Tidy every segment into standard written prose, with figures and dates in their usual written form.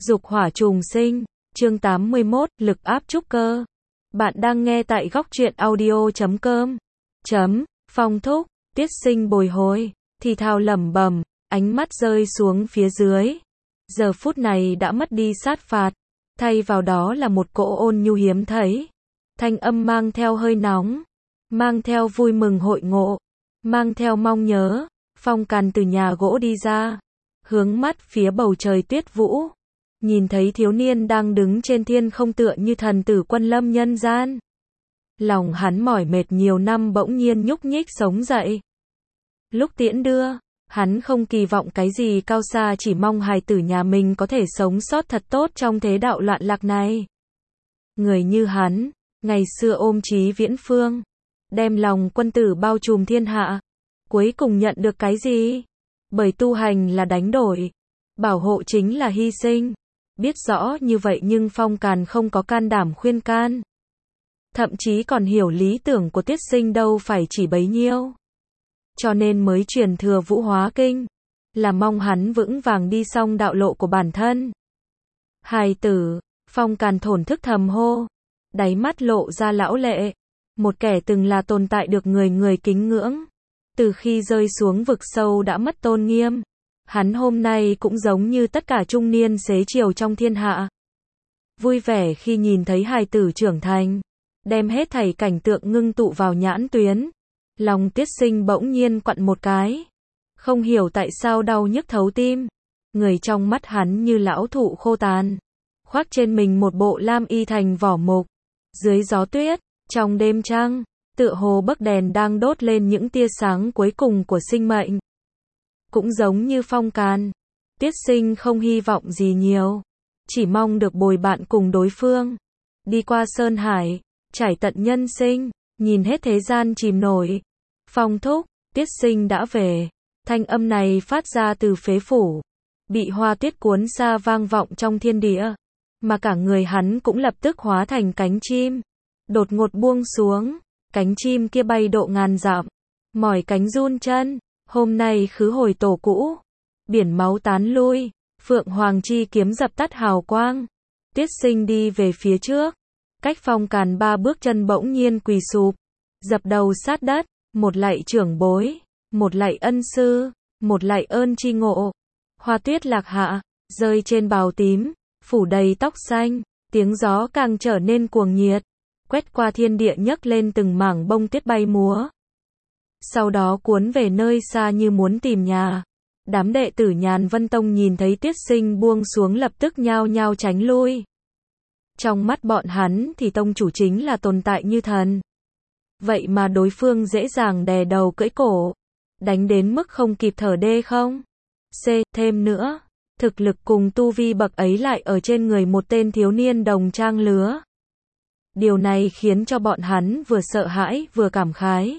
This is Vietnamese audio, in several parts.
Dục hỏa trùng sinh, chương 81, lực áp trúc cơ. Bạn đang nghe tại góc truyện audio.com. Phong thúc, Tiết Sinh bồi hồi, thì thào lẩm bẩm, ánh mắt rơi xuống phía dưới. Giờ phút này đã mất đi sát phạt, thay vào đó là một cỗ ôn nhu hiếm thấy. Thanh âm mang theo hơi nóng, mang theo vui mừng hội ngộ, mang theo mong nhớ. Phong Càn từ nhà gỗ đi ra, hướng mắt phía bầu trời tuyết vũ, nhìn thấy thiếu niên đang đứng trên thiên không tựa như thần tử quân lâm nhân gian. Lòng hắn mỏi mệt nhiều năm bỗng nhiên nhúc nhích sống dậy. Lúc tiễn đưa, hắn không kỳ vọng cái gì cao xa, chỉ mong hài tử nhà mình có thể sống sót thật tốt trong thế đạo loạn lạc này. Người như hắn, ngày xưa ôm chí viễn phương, đem lòng quân tử bao trùm thiên hạ, cuối cùng nhận được cái gì? Bởi tu hành là đánh đổi, bảo hộ chính là hy sinh. Biết rõ như vậy nhưng Phong Càn không có can đảm khuyên can. Thậm chí còn hiểu lý tưởng của Tiết Sinh đâu phải chỉ bấy nhiêu. Cho nên mới truyền thừa Vũ Hóa Kinh, là mong hắn vững vàng đi xong đạo lộ của bản thân. Hài tử, Phong Càn thổn thức thầm hô, đáy mắt lộ ra lão lệ. Một kẻ từng là tồn tại được người người kính ngưỡng, từ khi rơi xuống vực sâu đã mất tôn nghiêm. Hắn hôm nay cũng giống như tất cả trung niên xế chiều trong thiên hạ. Vui vẻ khi nhìn thấy hài tử trưởng thành, đem hết thảy cảnh tượng ngưng tụ vào nhãn tuyến. Lòng Tiết Sinh bỗng nhiên quặn một cái. Không hiểu tại sao đau nhức thấu tim. Người trong mắt hắn như lão thụ khô tàn, khoác trên mình một bộ lam y thành vỏ mục. Dưới gió tuyết, trong đêm trăng, tựa hồ bấc đèn đang đốt lên những tia sáng cuối cùng của sinh mệnh. Cũng giống như Phong Càn, Tiết Sinh không hy vọng gì nhiều, chỉ mong được bồi bạn cùng đối phương, đi qua sơn hải, trải tận nhân sinh, nhìn hết thế gian chìm nổi. Phong thúc, Tiết Sinh đã về. Thanh âm này phát ra từ phế phủ, bị hoa tuyết cuốn xa vang vọng trong thiên địa, mà cả người hắn cũng lập tức hóa thành cánh chim, đột ngột buông xuống. Cánh chim kia bay độ ngàn dặm, mỏi cánh run chân. Hôm nay khứ hồi tổ cũ, biển máu tán lui, phượng hoàng chi kiếm dập tắt hào quang. Tiết Sinh đi về phía trước, cách Phong Càn 3 bước chân bỗng nhiên quỳ sụp, dập đầu sát đất, một lạy trưởng bối, một lạy ân sư, một lạy ơn chi ngộ. Hoa tuyết lạc hạ, rơi trên bào tím, phủ đầy tóc xanh, tiếng gió càng trở nên cuồng nhiệt, quét qua thiên địa nhấc lên từng mảng bông tuyết bay múa. Sau đó cuốn về nơi xa như muốn tìm nhà. Đám đệ tử Nhàn Vân Tông nhìn thấy Tiết Sinh buông xuống lập tức nhao nhao tránh lui. Trong mắt bọn hắn thì tông chủ chính là tồn tại như thần. Vậy mà đối phương dễ dàng đè đầu cưỡi cổ, đánh đến mức không kịp thở đê không? Thêm nữa, thực lực cùng tu vi bậc ấy lại ở trên người một tên thiếu niên đồng trang lứa. Điều này khiến cho bọn hắn vừa sợ hãi vừa cảm khái,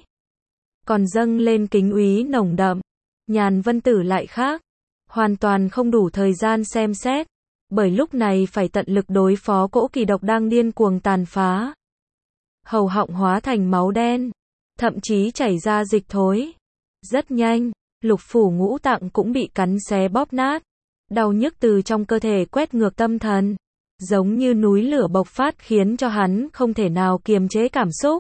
còn dâng lên kính úy nồng đậm. Nhàn Vân Tử lại khác, hoàn toàn không đủ thời gian xem xét, bởi lúc này phải tận lực đối phó cỗ kỳ độc đang điên cuồng tàn phá. Hầu họng hóa thành máu đen, thậm chí chảy ra dịch thối. Rất nhanh, lục phủ ngũ tạng cũng bị cắn xé bóp nát. Đau nhức từ trong cơ thể quét ngược tâm thần, giống như núi lửa bộc phát khiến cho hắn không thể nào kiềm chế cảm xúc.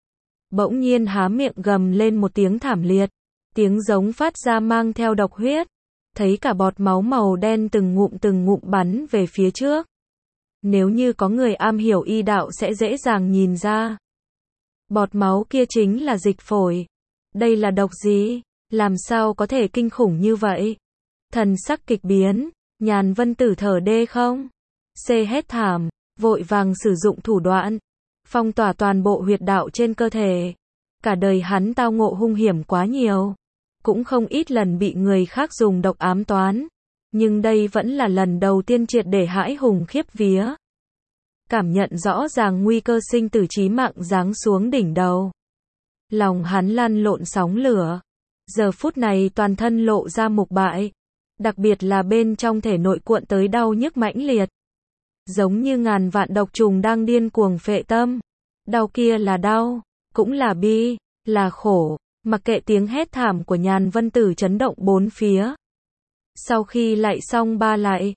Bỗng nhiên há miệng gầm lên một tiếng thảm liệt, tiếng giống phát ra mang theo độc huyết, thấy cả bọt máu màu đen từng ngụm bắn về phía trước. Nếu như có người am hiểu y đạo sẽ dễ dàng nhìn ra. Bọt máu kia chính là dịch phổi. Đây là độc gì? Làm sao có thể kinh khủng như vậy? Thần sắc kịch biến, Nhàn Vân Tử thở đê không? Hét thảm, vội vàng sử dụng thủ đoạn, phong tỏa toàn bộ huyệt đạo trên cơ thể. Cả đời hắn tao ngộ hung hiểm quá nhiều, cũng không ít lần bị người khác dùng độc ám toán, nhưng đây vẫn là lần đầu tiên triệt để hãi hùng khiếp vía. Cảm nhận rõ ràng nguy cơ sinh tử chí mạng giáng xuống đỉnh đầu, lòng hắn lăn lộn sóng lửa. Giờ phút này toàn thân lộ ra mục bại, đặc biệt là bên trong thể nội cuộn tới đau nhức mãnh liệt, giống như ngàn vạn độc trùng đang điên cuồng phệ tâm. Đau kia là đau, cũng là bi, là khổ, mặc kệ tiếng hét thảm của Nhàn Vân Tử chấn động bốn phía. Sau khi lạy xong 3 lạy,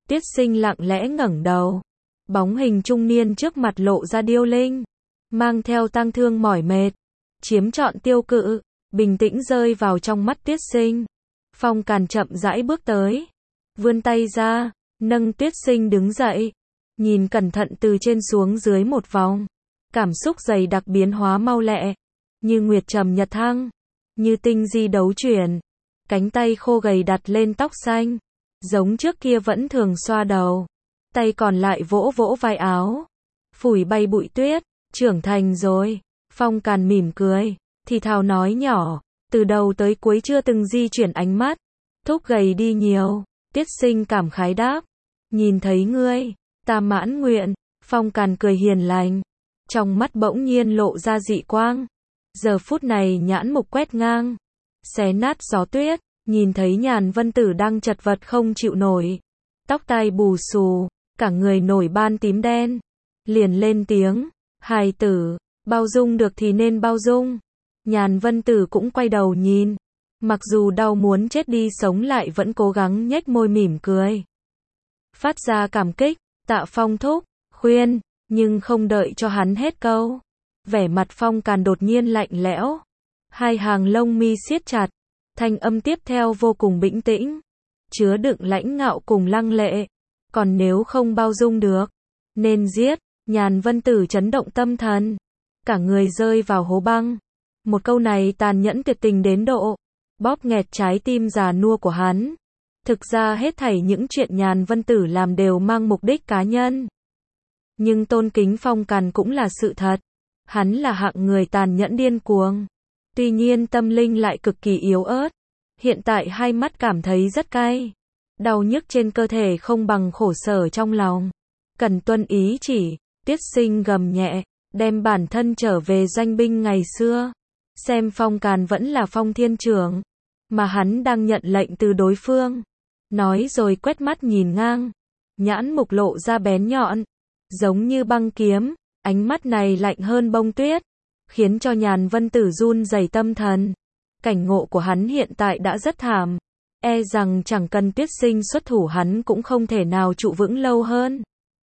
Tiết Sinh lặng lẽ ngẩng đầu. Bóng hình trung niên trước mặt lộ ra điêu linh, mang theo tang thương mỏi mệt, chiếm trọn tiêu cự, bình tĩnh rơi vào trong mắt Tiết Sinh. Phong Càn chậm rãi bước tới, vươn tay ra, nâng Tiết Sinh đứng dậy, nhìn cẩn thận từ trên xuống dưới một vòng. Cảm xúc dày đặc biến hóa mau lẹ, như nguyệt trầm nhật thăng, như tinh di đấu chuyển. Cánh tay khô gầy đặt lên tóc xanh, giống trước kia vẫn thường xoa đầu, tay còn lại vỗ vỗ vai áo, phủi bay bụi tuyết. Trưởng thành rồi. Phong Càn mỉm cười, thì thào nói nhỏ, từ đầu tới cuối chưa từng di chuyển ánh mắt. Thúc gầy đi nhiều. Tiết Sinh cảm khái đáp, nhìn thấy ngươi, ta mãn nguyện. Phong Càn cười hiền lành, trong mắt bỗng nhiên lộ ra dị quang. Giờ phút này nhãn mục quét ngang, xé nát gió tuyết, nhìn thấy Nhàn Vân Tử đang chật vật không chịu nổi, tóc tai bù xù, cả người nổi ban tím đen, liền lên tiếng, hài tử, bao dung được thì nên bao dung. Nhàn Vân Tử cũng quay đầu nhìn, mặc dù đau muốn chết đi sống lại vẫn cố gắng nhếch môi mỉm cười, phát ra cảm kích. Tạ Phong thúc, khuyên, nhưng không đợi cho hắn hết câu, vẻ mặt Phong Càn đột nhiên lạnh lẽo, hai hàng lông mi siết chặt, thanh âm tiếp theo vô cùng bình tĩnh, chứa đựng lãnh ngạo cùng lăng lệ. Còn nếu không bao dung được, nên giết. Nhàn Vân Tử chấn động tâm thần, cả người rơi vào hố băng. Một câu này tàn nhẫn tuyệt tình đến độ bóp nghẹt trái tim già nua của hắn. Thực ra hết thảy những chuyện Nhàn Vân Tử làm đều mang mục đích cá nhân, nhưng tôn kính Phong Càn cũng là sự thật. Hắn là hạng người tàn nhẫn điên cuồng, tuy nhiên tâm linh lại cực kỳ yếu ớt. Hiện tại hai mắt cảm thấy rất cay, đau nhức trên cơ thể không bằng khổ sở trong lòng. Cần tuân ý chỉ. Tiết Sinh gầm nhẹ, đem bản thân trở về doanh binh ngày xưa. Xem Phong Càn vẫn là Phong Thiên Trưởng, mà hắn đang nhận lệnh từ đối phương. Nói rồi quét mắt nhìn ngang, nhãn mục lộ ra bén nhọn, giống như băng kiếm. Ánh mắt này lạnh hơn bông tuyết, khiến cho Nhàn Vân Tử run rẩy tâm thần. Cảnh ngộ của hắn hiện tại đã rất thảm, e rằng chẳng cần Tiết Sinh xuất thủ hắn cũng không thể nào trụ vững lâu hơn.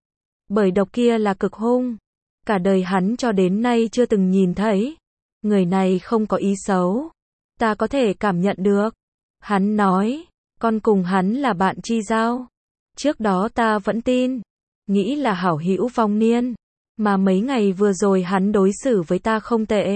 Bởi độc kia là cực hung, cả đời hắn cho đến nay chưa từng nhìn thấy. Người này không có ý xấu, ta có thể cảm nhận được. Hắn nói, con cùng hắn là bạn chi giao. Trước đó ta vẫn tin, nghĩ là hảo hữu vong niên, mà mấy ngày vừa rồi hắn đối xử với ta không tệ.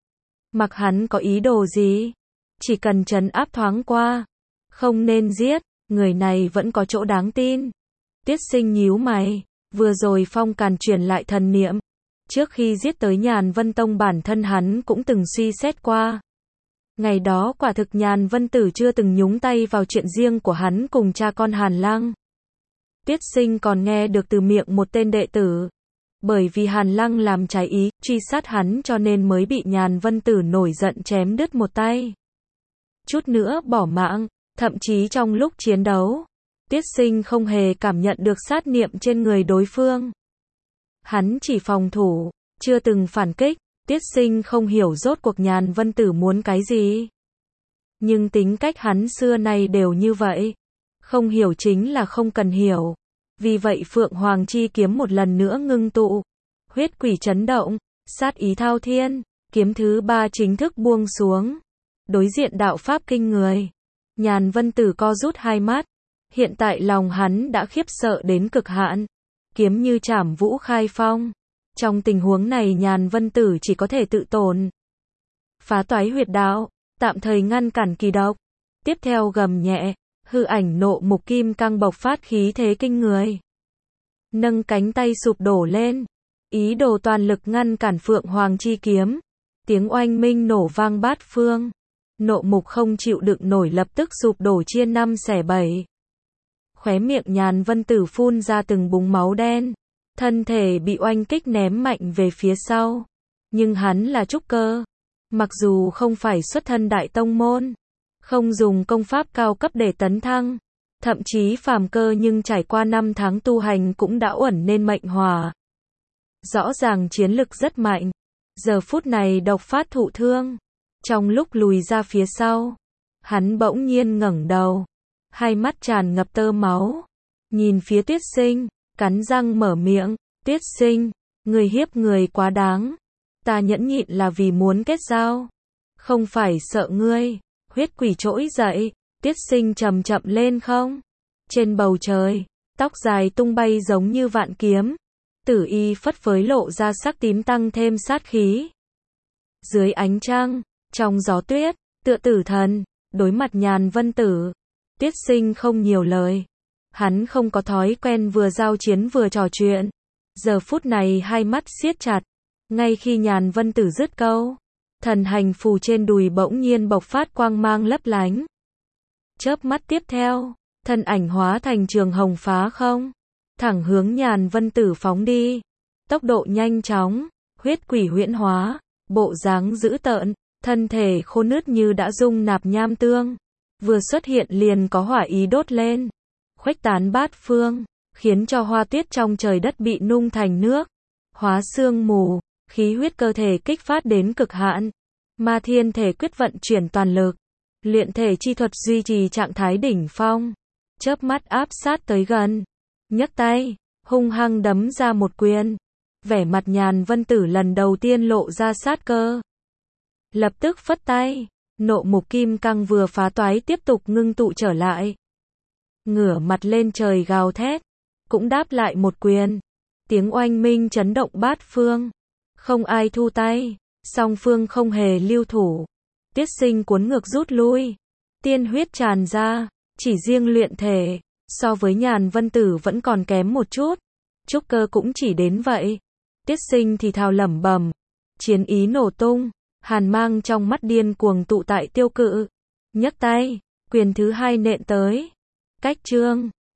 Mặc hắn có ý đồ gì, chỉ cần trấn áp thoáng qua, không nên giết. Người này vẫn có chỗ đáng tin. Tiết Sinh nhíu mày, vừa rồi Phong Càn truyền lại thần niệm, trước khi giết tới Nhàn Vân Tông bản thân hắn cũng từng suy xét qua. Ngày đó quả thực Nhàn Vân Tử chưa từng nhúng tay vào chuyện riêng của hắn cùng cha con Hàn Lăng. Tiết Sinh còn nghe được từ miệng một tên đệ tử, bởi vì Hàn Lăng làm trái ý, truy sát hắn cho nên mới bị Nhàn Vân Tử nổi giận chém đứt một tay. Chút nữa bỏ mạng, thậm chí trong lúc chiến đấu, Tiết Sinh không hề cảm nhận được sát niệm trên người đối phương. Hắn chỉ phòng thủ, chưa từng phản kích. Tiết Sinh không hiểu rốt cuộc Nhàn Vân Tử muốn cái gì. Nhưng tính cách hắn xưa nay đều như vậy. Không hiểu chính là không cần hiểu. Vì vậy Phượng Hoàng chi kiếm một lần nữa ngưng tụ. Huyết quỷ chấn động, sát ý thao thiên, kiếm thứ 3 chính thức buông xuống. Đối diện đạo pháp kinh người. Nhàn Vân Tử co rút hai mắt. Hiện tại lòng hắn đã khiếp sợ đến cực hạn. Kiếm như trảm vũ khai phong. Trong tình huống này Nhàn Vân Tử chỉ có thể tự tồn. Phá toái huyệt đạo, tạm thời ngăn cản kỳ độc. Tiếp theo gầm nhẹ, hư ảnh nộ mục kim cang bộc phát khí thế kinh người. Nâng cánh tay sụp đổ lên, ý đồ toàn lực ngăn cản Phượng Hoàng chi kiếm. Tiếng oanh minh nổ vang bát phương. Nộ mục không chịu đựng nổi lập tức sụp đổ chia 5 xẻ 7. Khóe miệng Nhàn Vân Tử phun ra từng búng máu đen. Thân thể bị oanh kích ném mạnh về phía sau. Nhưng hắn là trúc cơ. Mặc dù không phải xuất thân đại tông môn, không dùng công pháp cao cấp để tấn thăng, thậm chí phàm cơ nhưng trải qua 5 tháng tu hành cũng đã uẩn nên mệnh hỏa. Rõ ràng chiến lực rất mạnh. Giờ phút này độc phát thụ thương. Trong lúc lùi ra phía sau, hắn bỗng nhiên ngẩng đầu. Hai mắt tràn ngập tơ máu. nhìn phía Tuyết Sinh, cắn răng mở miệng, Tuyết Sinh, người hiếp người quá đáng. Ta nhẫn nhịn là vì muốn kết giao, không phải sợ ngươi. Huyết quỷ trỗi dậy, Tuyết Sinh chậm chậm lên không. Trên bầu trời, tóc dài tung bay giống như vạn kiếm. Tử y phất phới lộ ra sắc tím tăng thêm sát khí. Dưới ánh trăng, trong gió tuyết, tựa tử thần, đối mặt Nhàn Vân Tử. Tuyết Sinh không nhiều lời. Hắn không có thói quen vừa giao chiến vừa trò chuyện. Giờ phút này hai mắt siết chặt. Ngay khi Nhàn Vân Tử dứt câu, thần hành phù trên đùi bỗng nhiên bộc phát quang mang lấp lánh. Chớp mắt tiếp theo, thân ảnh hóa thành trường hồng phá không, thẳng hướng Nhàn Vân Tử phóng đi. Tốc độ nhanh chóng, huyết quỷ huyễn hóa, bộ dáng dữ tợn, thân thể khô nứt như đã dung nạp nham tương. Vừa xuất hiện liền có hỏa ý đốt lên, khuếch tán bát phương, khiến cho hoa tuyết trong trời đất bị nung thành nước, hóa sương mù, khí huyết cơ thể kích phát đến cực hạn. Ma Thiên thể quyết vận chuyển toàn lực, luyện thể chi thuật duy trì trạng thái đỉnh phong, chớp mắt áp sát tới gần, nhấc tay, hung hăng đấm ra một quyền. Vẻ mặt Nhàn Vân Tử lần đầu tiên lộ ra sát cơ. Lập tức phất tay, nộ mục kim cang vừa phá toái tiếp tục ngưng tụ trở lại. Ngửa mặt lên trời gào thét, cũng đáp lại một quyền. Tiếng oanh minh chấn động bát phương. Không ai thu tay, song phương không hề lưu thủ. Tuyết Sinh cuốn ngược rút lui, tiên huyết tràn ra, chỉ riêng luyện thể, so với Nhàn Vân Tử vẫn còn kém một chút. Trúc cơ cũng chỉ đến vậy. Tuyết Sinh thì thào lẩm bẩm, chiến ý nổ tung, hàn mang trong mắt điên cuồng tụ tại tiêu cự. Nhấc tay, quyền thứ hai nện tới. Cách chương